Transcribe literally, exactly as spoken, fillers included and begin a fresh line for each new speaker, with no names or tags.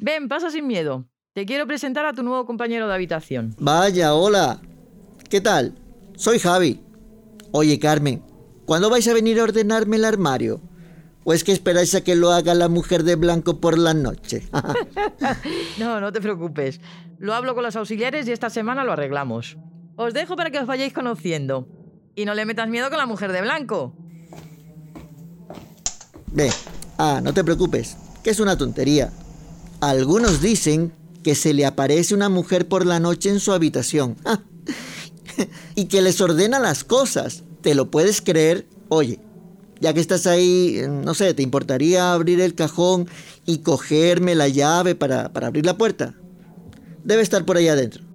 Ven, pasa sin miedo. Te quiero presentar a tu nuevo compañero de habitación.
Vaya, hola. ¿Qué tal? Soy Javi. Oye, Carmen, ¿cuándo vais a venir a ordenarme el armario? ¿O es que esperáis a que lo haga la mujer de blanco por la noche?
No, no te preocupes. Lo hablo con los auxiliares y esta semana lo arreglamos. Os dejo para que os vayáis conociendo. Y no le metas miedo con la mujer de blanco.
Ve, ah, no te preocupes, que es una tontería. Algunos dicen que se le aparece una mujer por la noche en su habitación. Y que les ordena las cosas. ¿Te lo puedes creer? Oye, ya que estás ahí, no sé, ¿te importaría abrir el cajón y cogerme la llave para, para abrir la puerta? Debe estar por ahí adentro.